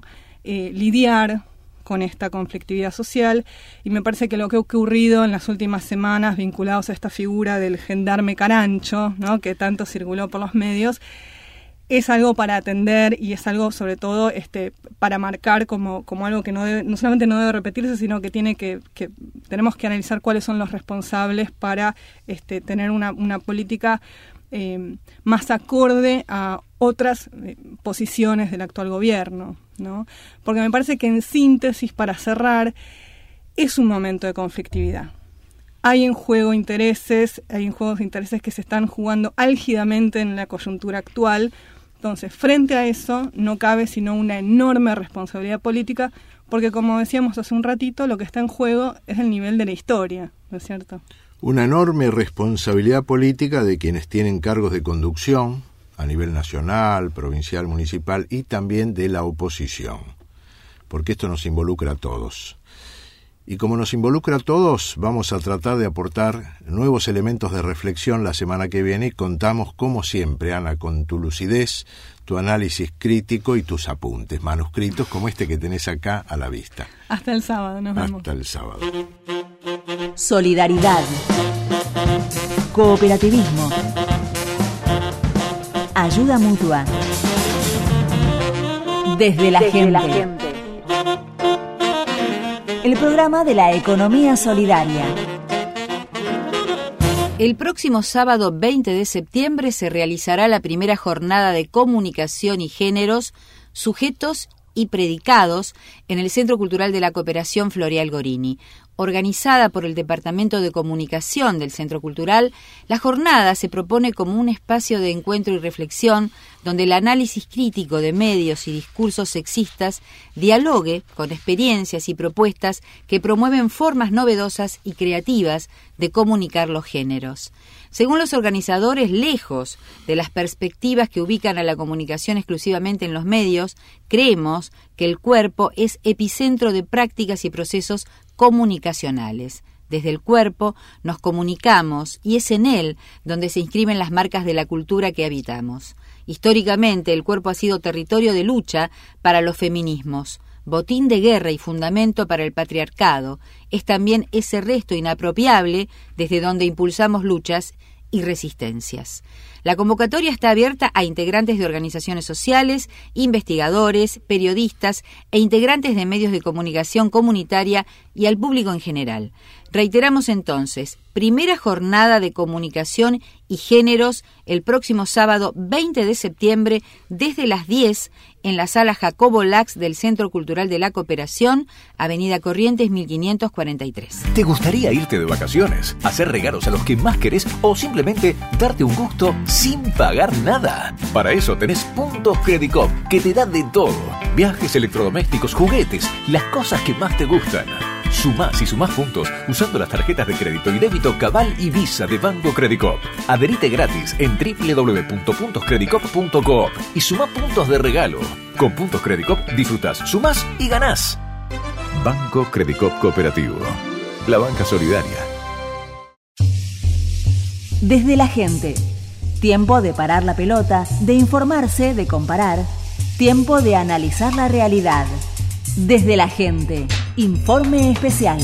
lidiar con esta conflictividad social, y me parece que lo que ha ocurrido en las últimas semanas vinculados a esta figura del gendarme carancho, ¿no?, que tanto circuló por los medios, es algo para atender y es algo sobre todo para marcar como algo que no solamente no debe repetirse, sino que tenemos que analizar cuáles son los responsables para tener una política más acorde a otras posiciones del actual gobierno, ¿no? Porque me parece que en síntesis, para cerrar, es un momento de conflictividad. Hay en juego intereses que se están jugando álgidamente en la coyuntura actual. Entonces, frente a eso, no cabe sino una enorme responsabilidad política, porque como decíamos hace un ratito, lo que está en juego es el nivel de la historia, ¿no es cierto? una enorme responsabilidad política de quienes tienen cargos de conducción a nivel nacional, provincial, municipal y también de la oposición, porque esto nos involucra a todos. Y como nos involucra a todos, vamos a tratar de aportar nuevos elementos de reflexión la semana que viene y contamos, como siempre, Ana, con tu lucidez, tu análisis crítico y tus apuntes manuscritos como este que tenés acá a la vista. Hasta el sábado, nos vemos. Hasta el sábado. Solidaridad. Cooperativismo. Ayuda mutua. Desde la gente. El programa de la economía solidaria. El próximo sábado 20 de septiembre se realizará la primera jornada de comunicación y géneros, sujetos y predicados en el Centro Cultural de la Cooperación Floreal Gorini. Organizada por el Departamento de Comunicación del Centro Cultural, la jornada se propone como un espacio de encuentro y reflexión donde el análisis crítico de medios y discursos sexistas dialogue con experiencias y propuestas que promueven formas novedosas y creativas de comunicar los géneros. Según los organizadores, lejos de las perspectivas que ubican a la comunicación exclusivamente en los medios, creemos que el cuerpo es epicentro de prácticas y procesos comunicacionales. Desde el cuerpo nos comunicamos y es en él donde se inscriben las marcas de la cultura que habitamos. Históricamente, el cuerpo ha sido territorio de lucha para los feminismos, botín de guerra y fundamento para el patriarcado. Es también ese resto inapropiable desde donde impulsamos luchas y resistencias. La convocatoria está abierta a integrantes de organizaciones sociales, investigadores, periodistas e integrantes de medios de comunicación comunitaria y al público en general. Reiteramos entonces, primera jornada de comunicación y géneros el próximo sábado 20 de septiembre desde las 10 en la sala Jacobo Lax del Centro Cultural de la Cooperación, Avenida Corrientes 1543. ¿Te gustaría irte de vacaciones, hacer regalos a los que más querés o simplemente darte un gusto sin pagar nada? Para eso tenés Puntos Credicop, que te da de todo. Viajes, electrodomésticos, juguetes, las cosas que más te gustan. Sumás y sumás puntos usando las tarjetas de crédito y débito Cabal y Visa de Banco Credicop. Adherite gratis en www.puntoscredicop.coop y sumá puntos de regalo. Con Puntos Credicop disfrutás, sumás y ganás. Banco Credicop Cooperativo. La banca solidaria. Desde la gente. Tiempo de parar la pelota, de informarse, de comparar. Tiempo de analizar la realidad. Desde la gente. Informe especial.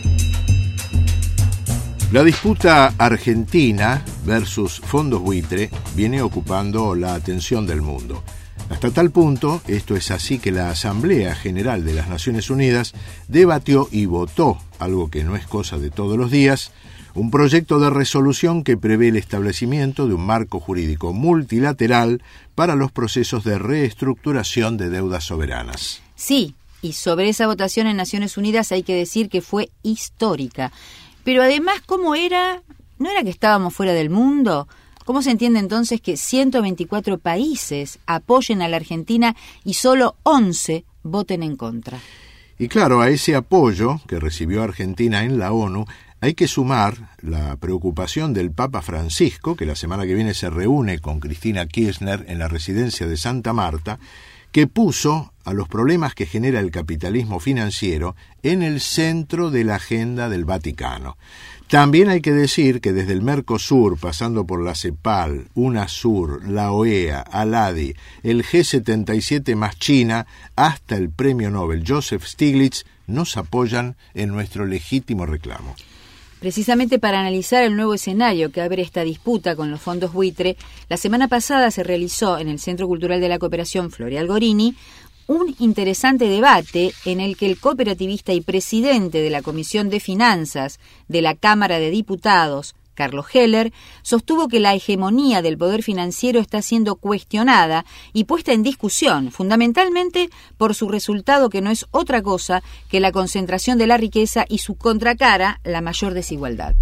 La disputa argentina versus fondos buitre viene ocupando la atención del mundo. Hasta tal punto, esto es así, que la Asamblea General de las Naciones Unidas debatió y votó, algo que no es cosa de todos los días, un proyecto de resolución que prevé el establecimiento de un marco jurídico multilateral para los procesos de reestructuración de deudas soberanas. Sí. Y sobre esa votación en Naciones Unidas hay que decir que fue histórica. Pero además, ¿cómo era? ¿No era que estábamos fuera del mundo? ¿Cómo se entiende entonces que 124 países apoyen a la Argentina y solo 11 voten en contra? Y claro, a ese apoyo que recibió Argentina en la ONU hay que sumar la preocupación del Papa Francisco, que la semana que viene se reúne con Cristina Kirchner en la residencia de Santa Marta, que puso a los problemas que genera el capitalismo financiero en el centro de la agenda del Vaticano. También hay que decir que desde el Mercosur, pasando por la CEPAL, UNASUR, la OEA, ALADI, el G77 más China, hasta el premio Nobel Joseph Stiglitz, nos apoyan en nuestro legítimo reclamo. Precisamente para analizar el nuevo escenario que abre esta disputa con los fondos buitre, la semana pasada se realizó en el Centro Cultural de la Cooperación Floreal Gorini un interesante debate en el que el cooperativista y presidente de la Comisión de Finanzas de la Cámara de Diputados, Carlos Heller, sostuvo que la hegemonía del poder financiero está siendo cuestionada y puesta en discusión, fundamentalmente por su resultado, que no es otra cosa que la concentración de la riqueza y su contracara, la mayor desigualdad.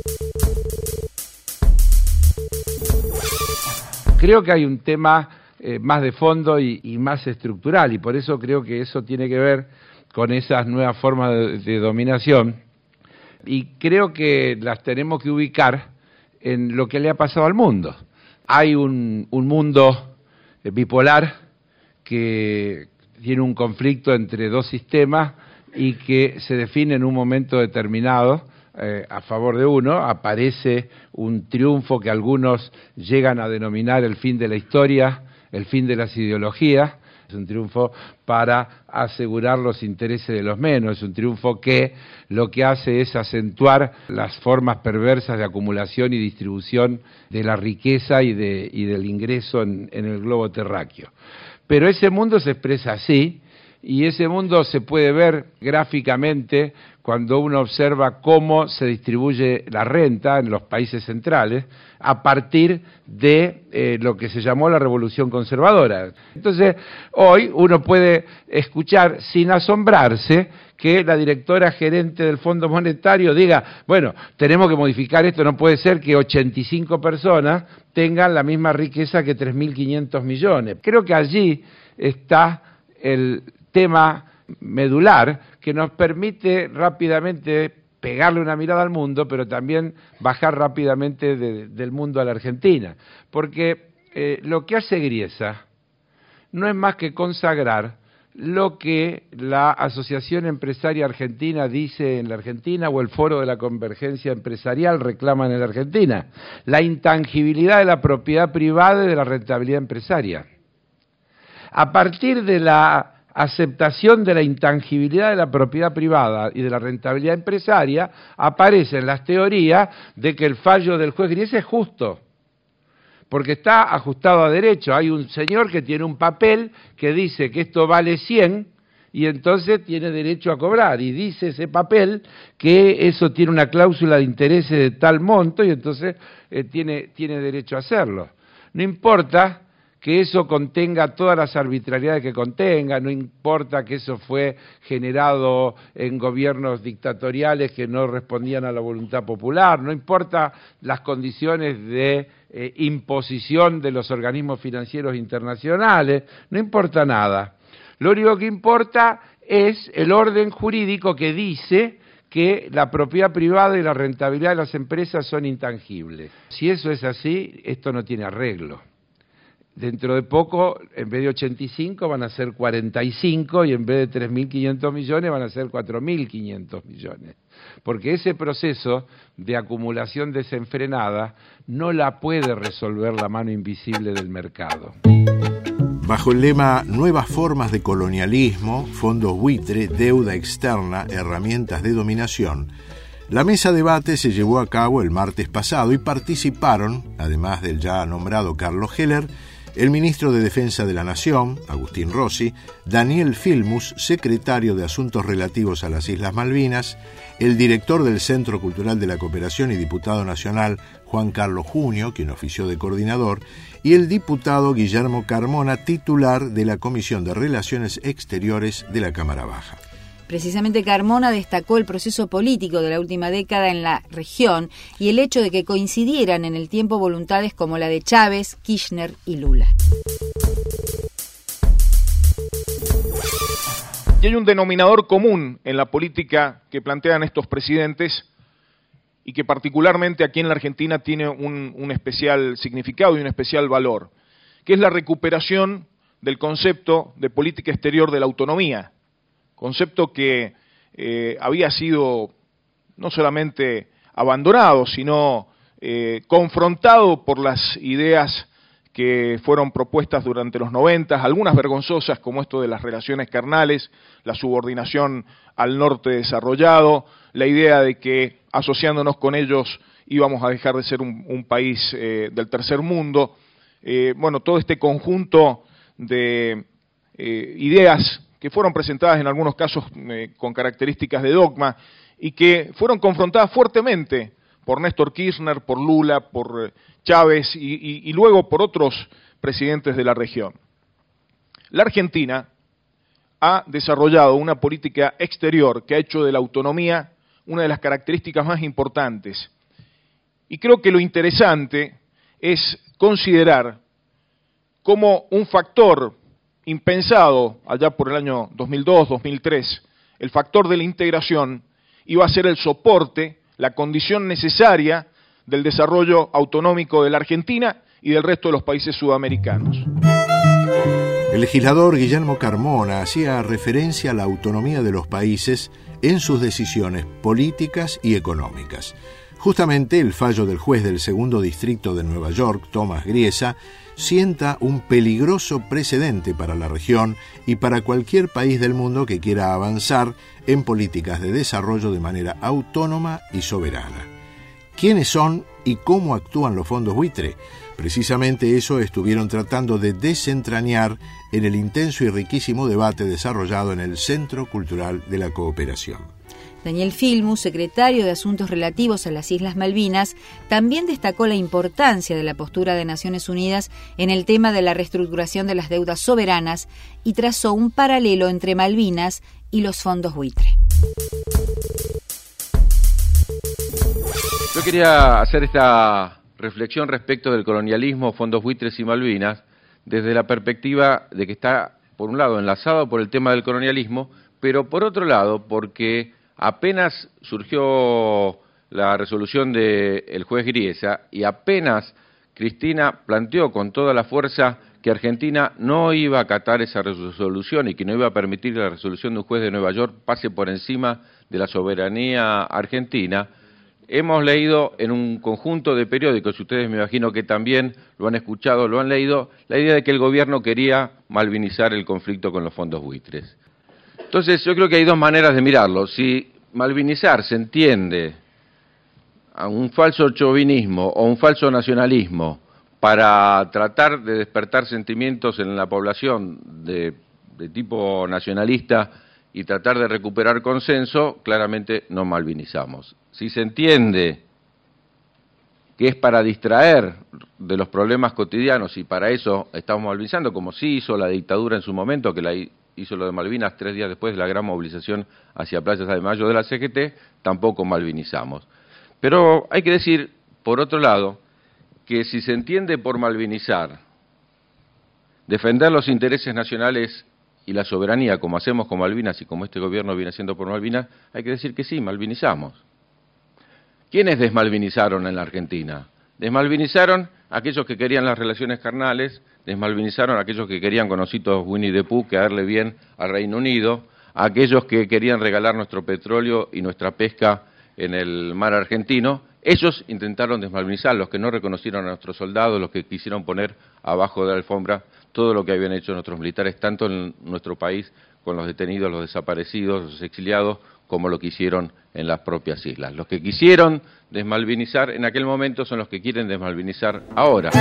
Creo que hay un tema más de fondo y más estructural, y por eso creo que eso tiene que ver con esas nuevas formas de dominación Y creo que las tenemos que ubicar en lo que le ha pasado al mundo. Hay un mundo bipolar que tiene un conflicto entre dos sistemas y que se define en un momento determinado a favor de uno. Aparece un triunfo que algunos llegan a denominar el fin de la historia, el fin de las ideologías. Es un triunfo para asegurar los intereses de los menos, es un triunfo que lo que hace es acentuar las formas perversas de acumulación y distribución de la riqueza y del ingreso en el globo terráqueo. Pero ese mundo se expresa así, y ese mundo se puede ver gráficamente cuando uno observa cómo se distribuye la renta en los países centrales a partir de lo que se llamó la Revolución Conservadora. Entonces, hoy uno puede escuchar sin asombrarse que la directora gerente del Fondo Monetario diga, bueno, tenemos que modificar esto, no puede ser que 85 personas tengan la misma riqueza que 3.500 millones. Creo que allí está el tema medular que nos permite rápidamente pegarle una mirada al mundo, pero también bajar rápidamente del mundo a la Argentina. Porque lo que hace Griesa no es más que consagrar lo que la Asociación Empresaria Argentina dice en la Argentina, o el Foro de la Convergencia Empresarial reclaman en la Argentina: la intangibilidad de la propiedad privada y de la rentabilidad empresaria. A partir de la aceptación de la intangibilidad de la propiedad privada y de la rentabilidad empresaria, aparecen las teorías de que el fallo del juez Griesa es justo, porque está ajustado a derecho. Hay un señor que tiene un papel que dice que esto vale 100 y entonces tiene derecho a cobrar, y dice ese papel que eso tiene una cláusula de intereses de tal monto y entonces tiene derecho a hacerlo. No importa que eso contenga todas las arbitrariedades que contenga, no importa que eso fue generado en gobiernos dictatoriales que no respondían a la voluntad popular, no importa las condiciones de imposición de los organismos financieros internacionales, no importa nada. Lo único que importa es el orden jurídico que dice que la propiedad privada y la rentabilidad de las empresas son intangibles. Si eso es así, esto no tiene arreglo. Dentro de poco, en vez de 85 van a ser 45 y en vez de 3.500 millones van a ser 4.500 millones. Porque ese proceso de acumulación desenfrenada no la puede resolver la mano invisible del mercado. Bajo el lema Nuevas formas de colonialismo, fondos buitre, deuda externa, herramientas de dominación, la mesa debate se llevó a cabo el martes pasado y participaron, además del ya nombrado Carlos Heller, el ministro de Defensa de la Nación, Agustín Rossi, Daniel Filmus, secretario de Asuntos Relativos a las Islas Malvinas, el director del Centro Cultural de la Cooperación y diputado nacional, Juan Carlos Junio, quien ofició de coordinador, y el diputado Guillermo Carmona, titular de la Comisión de Relaciones Exteriores de la Cámara Baja. Precisamente Carmona destacó el proceso político de la última década en la región y el hecho de que coincidieran en el tiempo voluntades como la de Chávez, Kirchner y Lula. Y hay un denominador común en la política que plantean estos presidentes y que particularmente aquí en la Argentina tiene un especial significado y un especial valor, que es la recuperación del concepto de política exterior de la autonomía. Concepto que había sido no solamente abandonado, sino confrontado por las ideas que fueron propuestas durante los 90, algunas vergonzosas como esto de las relaciones carnales, la subordinación al norte desarrollado, la idea de que asociándonos con ellos íbamos a dejar de ser un país del tercer mundo. Bueno, todo este conjunto de ideas que fueron presentadas en algunos casos con características de dogma y que fueron confrontadas fuertemente por Néstor Kirchner, por Lula, por Chávez y luego por otros presidentes de la región. La Argentina ha desarrollado una política exterior que ha hecho de la autonomía una de las características más importantes. Y creo que lo interesante es considerar como un factor impensado allá por el año 2002, 2003, el factor de la integración iba a ser el soporte, la condición necesaria del desarrollo autonómico de la Argentina y del resto de los países sudamericanos. El legislador Guillermo Carmona hacía referencia a la autonomía de los países en sus decisiones políticas y económicas. Justamente el fallo del juez del segundo distrito de Nueva York, Tomás Griesa, sienta un peligroso precedente para la región y para cualquier país del mundo que quiera avanzar en políticas de desarrollo de manera autónoma y soberana. ¿Quiénes son y cómo actúan los fondos buitre? Precisamente eso estuvieron tratando de desentrañar en el intenso y riquísimo debate desarrollado en el Centro Cultural de la Cooperación. Daniel Filmus, secretario de Asuntos Relativos a las Islas Malvinas, también destacó la importancia de la postura de Naciones Unidas en el tema de la reestructuración de las deudas soberanas y trazó un paralelo entre Malvinas y los fondos buitre. Yo quería hacer esta reflexión respecto del colonialismo, fondos buitres y Malvinas, desde la perspectiva de que está, por un lado, enlazado por el tema del colonialismo, pero por otro lado, porque apenas surgió la resolución del juez Griesa y apenas Cristina planteó con toda la fuerza que Argentina no iba a acatar esa resolución y que no iba a permitir que la resolución de un juez de Nueva York pase por encima de la soberanía argentina, hemos leído en un conjunto de periódicos, y ustedes me imagino que también lo han escuchado, lo han leído, la idea de que el gobierno quería malvinizar el conflicto con los fondos buitres. Entonces yo creo que hay dos maneras de mirarlo. Si malvinizar se entiende a un falso chauvinismo o un falso nacionalismo para tratar de despertar sentimientos en la población de tipo nacionalista y tratar de recuperar consenso, claramente no malvinizamos. Si se entiende que es para distraer de los problemas cotidianos y para eso estamos malvinizando, como sí hizo la dictadura en su momento, que la hizo lo de Malvinas 3 días después de la gran movilización hacia Plaza de Mayo de la CGT, tampoco malvinizamos. Pero hay que decir, por otro lado, que si se entiende por malvinizar, defender los intereses nacionales y la soberanía, como hacemos con Malvinas y como este gobierno viene haciendo por Malvinas, hay que decir que sí, malvinizamos. ¿Quiénes desmalvinizaron en la Argentina? Desmalvinizaron a aquellos que querían las relaciones carnales, desmalvinizaron a aquellos que querían con ositos Winnie the Pooh quedarle bien al Reino Unido, a aquellos que querían regalar nuestro petróleo y nuestra pesca en el mar argentino. Ellos intentaron desmalvinizar, los que no reconocieron a nuestros soldados, los que quisieron poner abajo de la alfombra todo lo que habían hecho nuestros militares, tanto en nuestro país con los detenidos, los desaparecidos, los exiliados, como lo que hicieron en las propias islas. Los que quisieron desmalvinizar en aquel momento son los que quieren desmalvinizar ahora.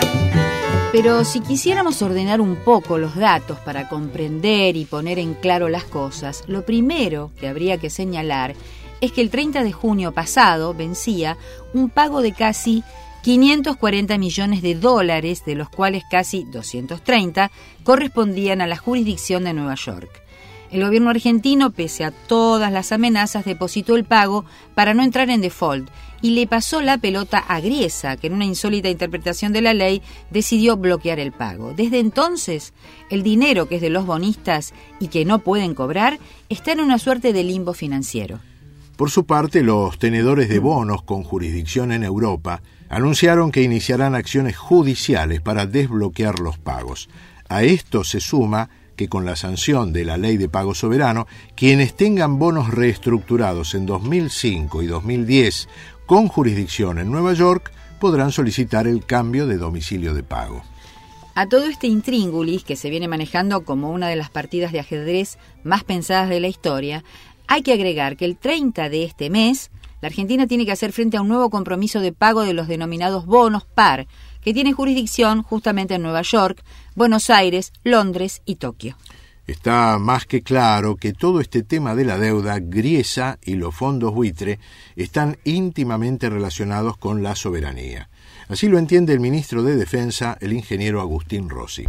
Pero si quisiéramos ordenar un poco los datos para comprender y poner en claro las cosas, lo primero que habría que señalar es que el 30 de junio pasado vencía un pago de casi 540 millones de dólares, de los cuales casi 230 correspondían a la jurisdicción de Nueva York. El gobierno argentino, pese a todas las amenazas, depositó el pago para no entrar en default y le pasó la pelota a Griesa, que en una insólita interpretación de la ley decidió bloquear el pago. Desde entonces, el dinero que es de los bonistas y que no pueden cobrar está en una suerte de limbo financiero. Por su parte, los tenedores de bonos con jurisdicción en Europa anunciaron que iniciarán acciones judiciales para desbloquear los pagos. A esto se suma que con la sanción de la Ley de Pago Soberano, quienes tengan bonos reestructurados en 2005 y 2010 con jurisdicción en Nueva York podrán solicitar el cambio de domicilio de pago. A todo este intríngulis, que se viene manejando como una de las partidas de ajedrez más pensadas de la historia, hay que agregar que el 30 de este mes, la Argentina tiene que hacer frente a un nuevo compromiso de pago de los denominados bonos par, que tiene jurisdicción justamente en Nueva York, Buenos Aires, Londres y Tokio. Está más que claro que todo este tema de la deuda, Griesa y los fondos buitre están íntimamente relacionados con la soberanía. Así lo entiende el ministro de Defensa, el ingeniero Agustín Rossi.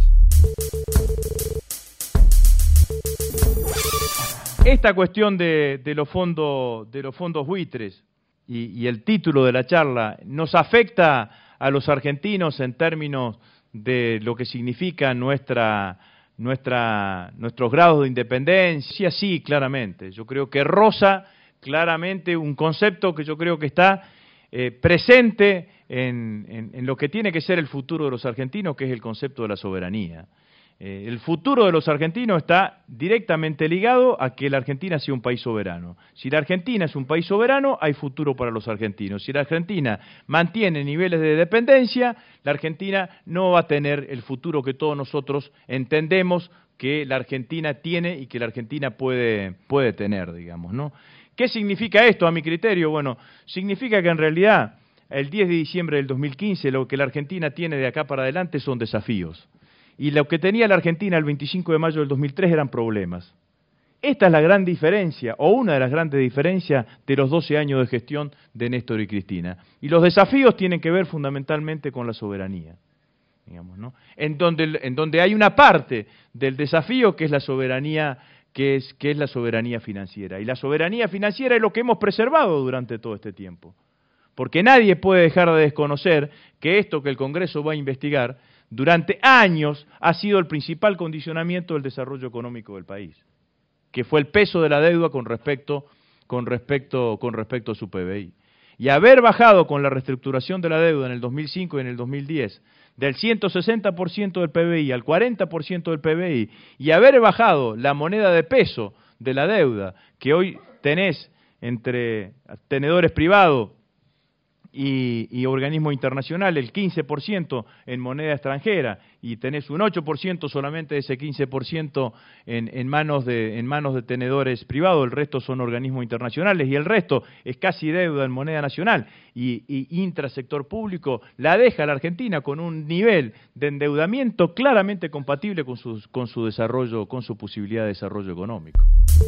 Esta cuestión de los fondos buitres y el título de la charla nos afecta a los argentinos en términos de lo que significa nuestros grados de independencia. Sí, claramente. Yo creo que roza claramente un concepto que yo creo que está presente en lo que tiene que ser el futuro de los argentinos, que es el concepto de la soberanía. El futuro de los argentinos está directamente ligado a que la Argentina sea un país soberano. Si la Argentina es un país soberano, hay futuro para los argentinos. Si la Argentina mantiene niveles de dependencia, la Argentina no va a tener el futuro que todos nosotros entendemos que la Argentina tiene y que la Argentina puede tener, digamos, ¿no? ¿Qué significa esto a mi criterio? Bueno, significa que en realidad el 10 de diciembre del 2015 lo que la Argentina tiene de acá para adelante son desafíos. Y lo que tenía la Argentina el 25 de mayo del 2003 eran problemas. Esta es la gran diferencia, o una de las grandes diferencias de los 12 años de gestión de Néstor y Cristina. Y los desafíos tienen que ver fundamentalmente con la soberanía, digamos, ¿no? En donde hay una parte del desafío que es la soberanía, que es la soberanía financiera. Y la soberanía financiera es lo que hemos preservado durante todo este tiempo. Porque nadie puede dejar de desconocer que esto que el Congreso va a investigar durante años ha sido el principal condicionamiento del desarrollo económico del país, que fue el peso de la deuda con respecto a su PBI. Y haber bajado con la reestructuración de la deuda en el 2005 y en el 2010 del 160% del PBI al 40% del PBI, y haber bajado la moneda de peso de la deuda, que hoy tenés entre tenedores privados y organismos internacionales, el 15% en moneda extranjera, y tenés un 8% solamente de ese 15% en manos de tenedores privados, el resto son organismos internacionales, y el resto es casi deuda en moneda nacional y intrasector público, la deja la Argentina con un nivel de endeudamiento claramente compatible con su desarrollo, con su posibilidad de desarrollo económico.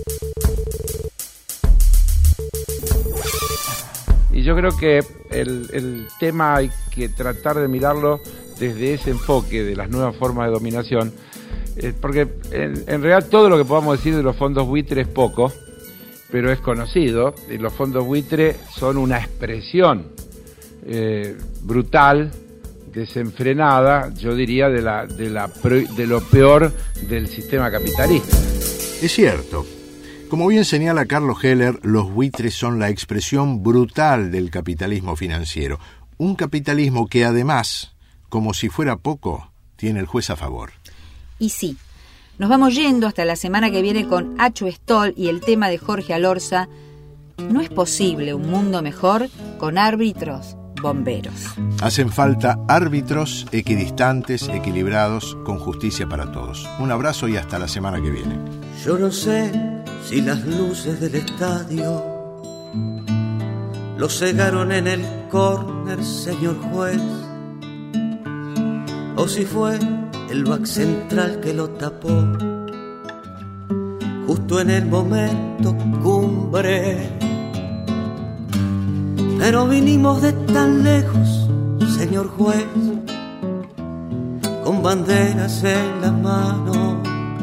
Y yo creo que el tema hay que tratar de mirarlo desde ese enfoque de las nuevas formas de dominación, porque en realidad todo lo que podamos decir de los fondos buitre es poco, pero es conocido, y los fondos buitre son una expresión brutal, desenfrenada, yo diría, de lo peor del sistema capitalista. Es cierto. Como bien señala Carlos Heller, los buitres son la expresión brutal del capitalismo financiero. Un capitalismo que además, como si fuera poco, tiene el juez a favor. Y sí, nos vamos yendo hasta la semana que viene con Achu Stoll y el tema de Jorge Alorza. No es posible un mundo mejor con árbitros bomberos. Hacen falta árbitros equidistantes, equilibrados, con justicia para todos. Un abrazo y hasta la semana que viene. Yo no sé si las luces del estadio lo cegaron en el córner, señor juez, o si fue el back central que lo tapó justo en el momento cumbre. Pero vinimos de tan lejos, señor juez, con banderas en las manos,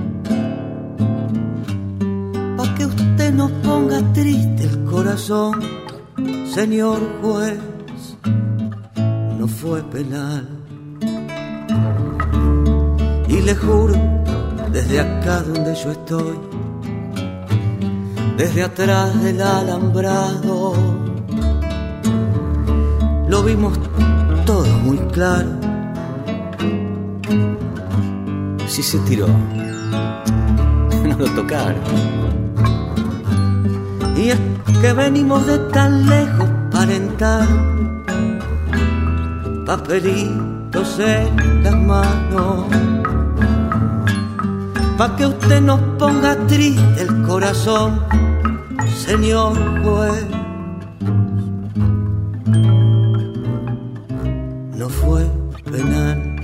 pa' que usted no ponga triste el corazón, señor juez, no fue penal. Y le juro, desde acá donde yo estoy, desde atrás del alambrado, lo vimos todo muy claro. Si se tiró, no lo tocaron. Y es que venimos de tan lejos para alentar, papelitos en las manos, pa' que usted nos ponga triste el corazón, señor juez. No fue penal.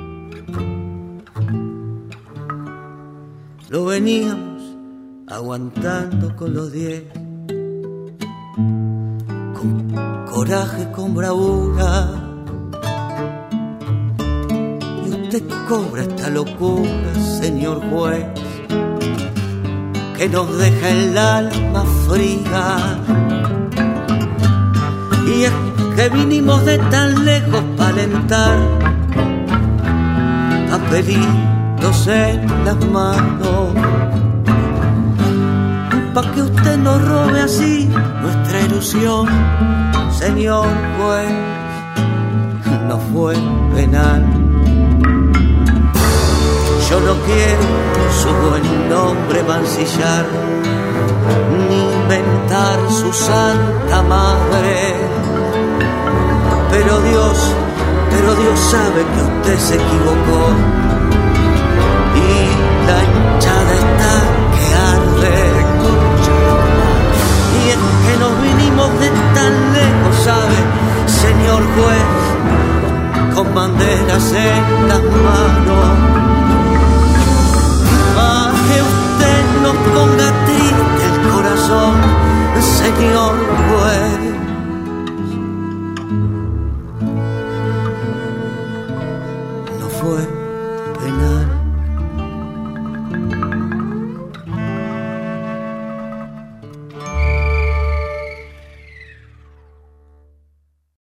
Lo veníamos aguantando con los 10, con coraje, con bravura, y usted cobra esta locura, señor juez, que nos deja el alma fría. Y es que vinimos de tan lejos para alentar, papelitos en las manos, pa' que usted nos robe así nuestra ilusión. Señor juez, no fue penal. Yo no quiero su buen nombre mancillar, ni inventar su santa madre. Pero Dios sabe que usted se equivocó y la hinchada está que arde. Y es que nos vinimos de tan lejos, ¿sabe, señor juez? Con banderas en las manos.